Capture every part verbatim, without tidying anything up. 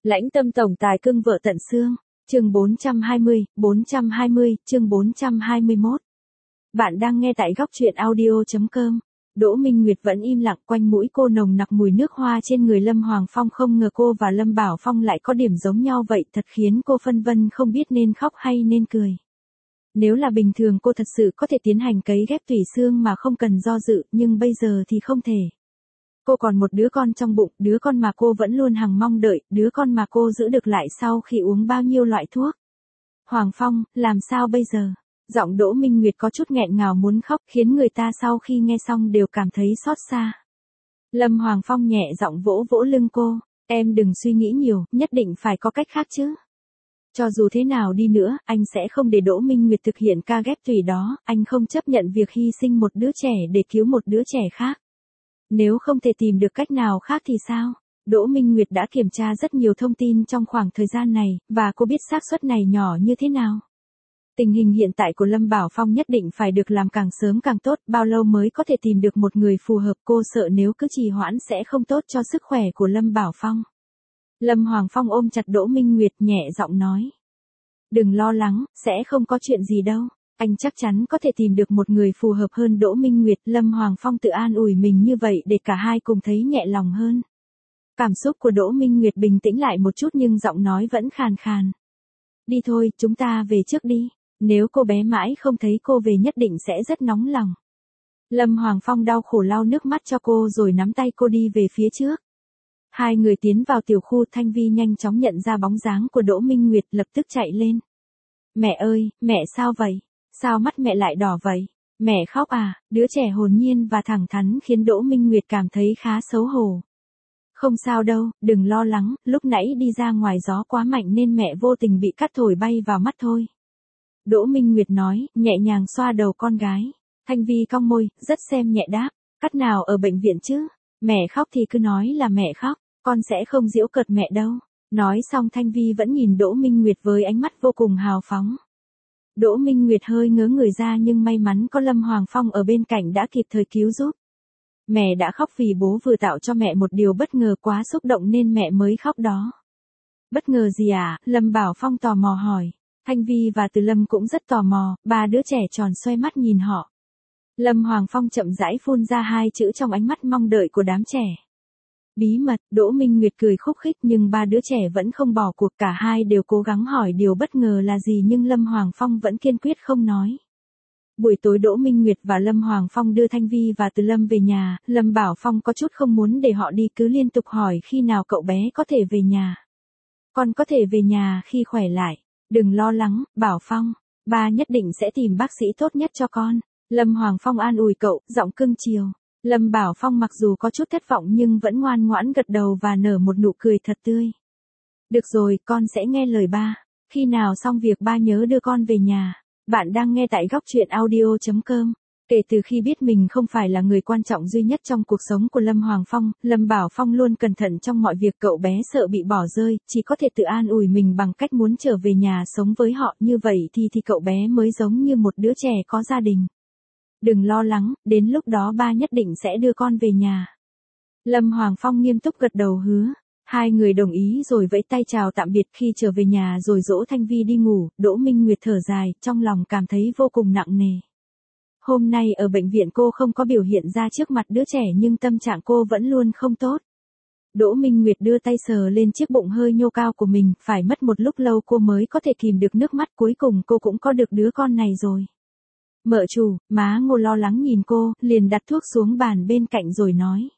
Lãnh tâm tổng tài cưng vợ tận xương. Chương bốn trăm hai mươi, bốn trăm hai mươi, chương bốn trăm hai mươi mốt. Bạn đang nghe tại góc truyện audio chấm com. Đỗ Minh Nguyệt vẫn im lặng, quanh mũi cô nồng nặc mùi nước hoa trên người Lâm Hoàng Phong, không ngờ cô và Lâm Bảo Phong lại có điểm giống nhau vậy, thật khiến cô phân vân không biết nên khóc hay nên cười. Nếu là bình thường cô thật sự có thể tiến hành cấy ghép tủy xương mà không cần do dự, nhưng bây giờ thì không thể. Cô còn một đứa con trong bụng, đứa con mà cô vẫn luôn hằng mong đợi, đứa con mà cô giữ được lại sau khi uống bao nhiêu loại thuốc. Hoàng Phong, làm sao bây giờ? Giọng Đỗ Minh Nguyệt có chút nghẹn ngào muốn khóc, khiến người ta sau khi nghe xong đều cảm thấy xót xa. Lâm Hoàng Phong nhẹ giọng vỗ vỗ lưng cô, em đừng suy nghĩ nhiều, nhất định phải có cách khác chứ. Cho dù thế nào đi nữa, anh sẽ không để Đỗ Minh Nguyệt thực hiện ca ghép tủy đó, anh không chấp nhận việc hy sinh một đứa trẻ để cứu một đứa trẻ khác. Nếu không thể tìm được cách nào khác thì sao? Đỗ Minh Nguyệt đã kiểm tra rất nhiều thông tin trong khoảng thời gian này, và cô biết xác suất này nhỏ như thế nào. Tình hình hiện tại của Lâm Bảo Phong nhất định phải được làm càng sớm càng tốt, bao lâu mới có thể tìm được một người phù hợp, cô sợ nếu cứ trì hoãn sẽ không tốt cho sức khỏe của Lâm Bảo Phong. Lâm Hoàng Phong ôm chặt Đỗ Minh Nguyệt nhẹ giọng nói. Đừng lo lắng, sẽ không có chuyện gì đâu. Anh chắc chắn có thể tìm được một người phù hợp hơn Đỗ Minh Nguyệt. Lâm Hoàng Phong tự an ủi mình như vậy để cả hai cùng thấy nhẹ lòng hơn. Cảm xúc của Đỗ Minh Nguyệt bình tĩnh lại một chút nhưng giọng nói vẫn khàn khàn. Đi thôi, chúng ta về trước đi. Nếu cô bé mãi không thấy cô về nhất định sẽ rất nóng lòng. Lâm Hoàng Phong đau khổ lau nước mắt cho cô rồi nắm tay cô đi về phía trước. Hai người tiến vào tiểu khu, Thanh Vi nhanh chóng nhận ra bóng dáng của Đỗ Minh Nguyệt, lập tức chạy lên. Mẹ ơi, mẹ sao vậy? Sao mắt mẹ lại đỏ vậy? Mẹ khóc à? Đứa trẻ hồn nhiên và thẳng thắn khiến Đỗ Minh Nguyệt cảm thấy khá xấu hổ. Không sao đâu, đừng lo lắng, lúc nãy đi ra ngoài gió quá mạnh nên mẹ vô tình bị cát thổi bay vào mắt thôi. Đỗ Minh Nguyệt nói, nhẹ nhàng xoa đầu con gái. Thanh Vi cong môi, rất xem nhẹ đáp, cát nào ở bệnh viện chứ? Mẹ khóc thì cứ nói là mẹ khóc, con sẽ không giễu cợt mẹ đâu. Nói xong Thanh Vi vẫn nhìn Đỗ Minh Nguyệt với ánh mắt vô cùng hào phóng. Đỗ Minh Nguyệt hơi ngớ người ra nhưng may mắn có Lâm Hoàng Phong ở bên cạnh đã kịp thời cứu giúp. Mẹ đã khóc vì bố vừa tạo cho mẹ một điều bất ngờ, quá xúc động nên mẹ mới khóc đó. Bất ngờ gì à? Lâm Bảo Phong tò mò hỏi. Thanh Vi và Từ Lâm cũng rất tò mò, ba đứa trẻ tròn xoay mắt nhìn họ. Lâm Hoàng Phong chậm rãi phun ra hai chữ trong ánh mắt mong đợi của đám trẻ. Bí mật. Đỗ Minh Nguyệt cười khúc khích nhưng ba đứa trẻ vẫn không bỏ cuộc, cả hai đều cố gắng hỏi điều bất ngờ là gì nhưng Lâm Hoàng Phong vẫn kiên quyết không nói. Buổi tối Đỗ Minh Nguyệt và Lâm Hoàng Phong đưa Thanh Vi và Từ Lâm về nhà, Lâm Bảo Phong có chút không muốn để họ đi, cứ liên tục hỏi khi nào cậu bé có thể về nhà. Con có thể về nhà khi khỏe lại. Đừng lo lắng, Bảo Phong, ba nhất định sẽ tìm bác sĩ tốt nhất cho con. Lâm Hoàng Phong an ủi cậu, giọng cưng chiều. Lâm Bảo Phong mặc dù có chút thất vọng nhưng vẫn ngoan ngoãn gật đầu và nở một nụ cười thật tươi. Được rồi, con sẽ nghe lời ba. Khi nào xong việc ba nhớ đưa con về nhà. Bạn đang nghe tại góc truyện audio chấm com. Kể từ khi biết mình không phải là người quan trọng duy nhất trong cuộc sống của Lâm Hoàng Phong, Lâm Bảo Phong luôn cẩn thận trong mọi việc, cậu bé sợ bị bỏ rơi, chỉ có thể tự an ủi mình bằng cách muốn trở về nhà sống với họ, như vậy thì thì cậu bé mới giống như một đứa trẻ có gia đình. Đừng lo lắng, đến lúc đó ba nhất định sẽ đưa con về nhà. Lâm Hoàng Phong nghiêm túc gật đầu hứa. Hai người đồng ý rồi vẫy tay chào tạm biệt. Khi trở về nhà rồi dỗ Thanh Vi đi ngủ, Đỗ Minh Nguyệt thở dài, trong lòng cảm thấy vô cùng nặng nề. Hôm nay ở bệnh viện cô không có biểu hiện ra trước mặt đứa trẻ nhưng tâm trạng cô vẫn luôn không tốt. Đỗ Minh Nguyệt đưa tay sờ lên chiếc bụng hơi nhô cao của mình, phải mất một lúc lâu cô mới có thể kìm được nước mắt, cuối cùng cô cũng có được đứa con này rồi. Mợ chủ, má Ngô lo lắng nhìn cô, liền đặt thuốc xuống bàn bên cạnh rồi nói.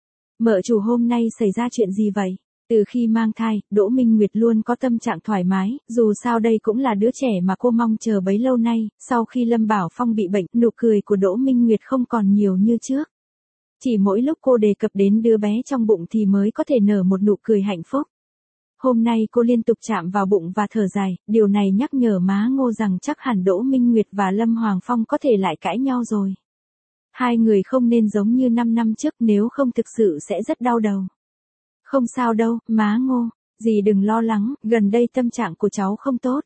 Mợ chủ, hôm nay xảy ra chuyện gì vậy? Từ khi mang thai, Đỗ Minh Nguyệt luôn có tâm trạng thoải mái, dù sao đây cũng là đứa trẻ mà cô mong chờ bấy lâu nay. Sau khi Lâm Bảo Phong bị bệnh, nụ cười của Đỗ Minh Nguyệt không còn nhiều như trước. Chỉ mỗi lúc cô đề cập đến đứa bé trong bụng thì mới có thể nở một nụ cười hạnh phúc. Hôm nay cô liên tục chạm vào bụng và thở dài, điều này nhắc nhở má Ngô rằng chắc hẳn Đỗ Minh Nguyệt và Lâm Hoàng Phong có thể lại cãi nhau rồi. Hai người không nên giống như năm năm trước, nếu không thực sự sẽ rất đau đầu. Không sao đâu, má Ngô, dì đừng lo lắng, gần đây tâm trạng của cháu không tốt.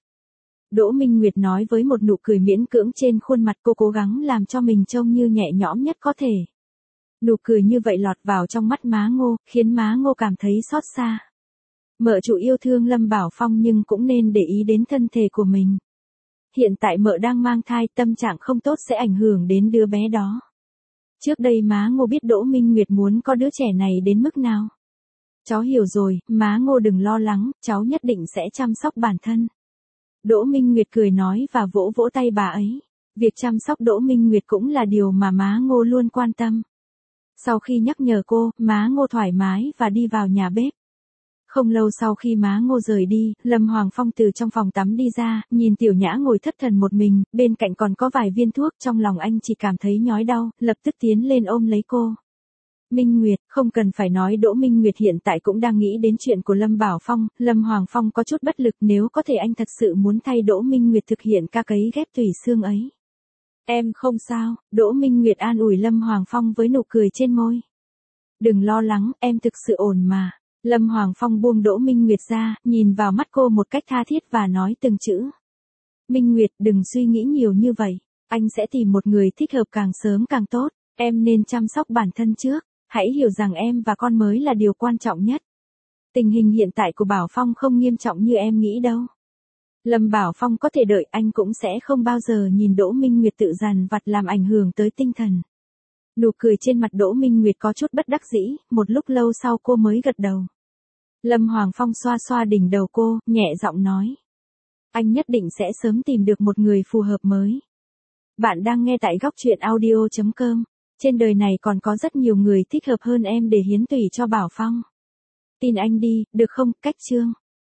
Đỗ Minh Nguyệt nói với một nụ cười miễn cưỡng trên khuôn mặt, cô cố gắng làm cho mình trông như nhẹ nhõm nhất có thể. Nụ cười như vậy lọt vào trong mắt má Ngô, khiến má Ngô cảm thấy xót xa. Mợ chủ yêu thương Lâm Bảo Phong nhưng cũng nên để ý đến thân thể của mình. Hiện tại mợ đang mang thai, tâm trạng không tốt sẽ ảnh hưởng đến đứa bé đó. Trước đây má Ngô biết Đỗ Minh Nguyệt muốn có đứa trẻ này đến mức nào. Cháu hiểu rồi, má Ngô đừng lo lắng, cháu nhất định sẽ chăm sóc bản thân. Đỗ Minh Nguyệt cười nói và vỗ vỗ tay bà ấy. Việc chăm sóc Đỗ Minh Nguyệt cũng là điều mà má Ngô luôn quan tâm. Sau khi nhắc nhở cô, má Ngô thoải mái và đi vào nhà bếp. Không lâu sau khi má Ngô rời đi, Lâm Hoàng Phong từ trong phòng tắm đi ra, nhìn Tiểu Nhã ngồi thất thần một mình, bên cạnh còn có vài viên thuốc, trong lòng anh chỉ cảm thấy nhói đau, lập tức tiến lên ôm lấy cô. Minh Nguyệt, không cần phải nói Đỗ Minh Nguyệt hiện tại cũng đang nghĩ đến chuyện của Lâm Bảo Phong, Lâm Hoàng Phong có chút bất lực, nếu có thể anh thật sự muốn thay Đỗ Minh Nguyệt thực hiện ca cấy ghép tủy xương ấy. Em không sao, Đỗ Minh Nguyệt an ủi Lâm Hoàng Phong với nụ cười trên môi. Đừng lo lắng, em thực sự ổn mà. Lâm Hoàng Phong buông Đỗ Minh Nguyệt ra, nhìn vào mắt cô một cách tha thiết và nói từng chữ. Minh Nguyệt, đừng suy nghĩ nhiều như vậy, anh sẽ tìm một người thích hợp càng sớm càng tốt, em nên chăm sóc bản thân trước, hãy hiểu rằng em và con mới là điều quan trọng nhất. Tình hình hiện tại của Bảo Phong không nghiêm trọng như em nghĩ đâu. Lâm Bảo Phong có thể đợi, anh cũng sẽ không bao giờ nhìn Đỗ Minh Nguyệt tự dằn vặt làm ảnh hưởng tới tinh thần. Nụ cười trên mặt Đỗ Minh Nguyệt có chút bất đắc dĩ, một lúc lâu sau cô mới gật đầu. Lâm Hoàng Phong xoa xoa đỉnh đầu cô, nhẹ giọng nói. Anh nhất định sẽ sớm tìm được một người phù hợp mới. Bạn đang nghe tại góc truyện audio chấm com. Trên đời này còn có rất nhiều người thích hợp hơn em để hiến tủy cho Bảo Phong. Tin anh đi, được không? Cách chương.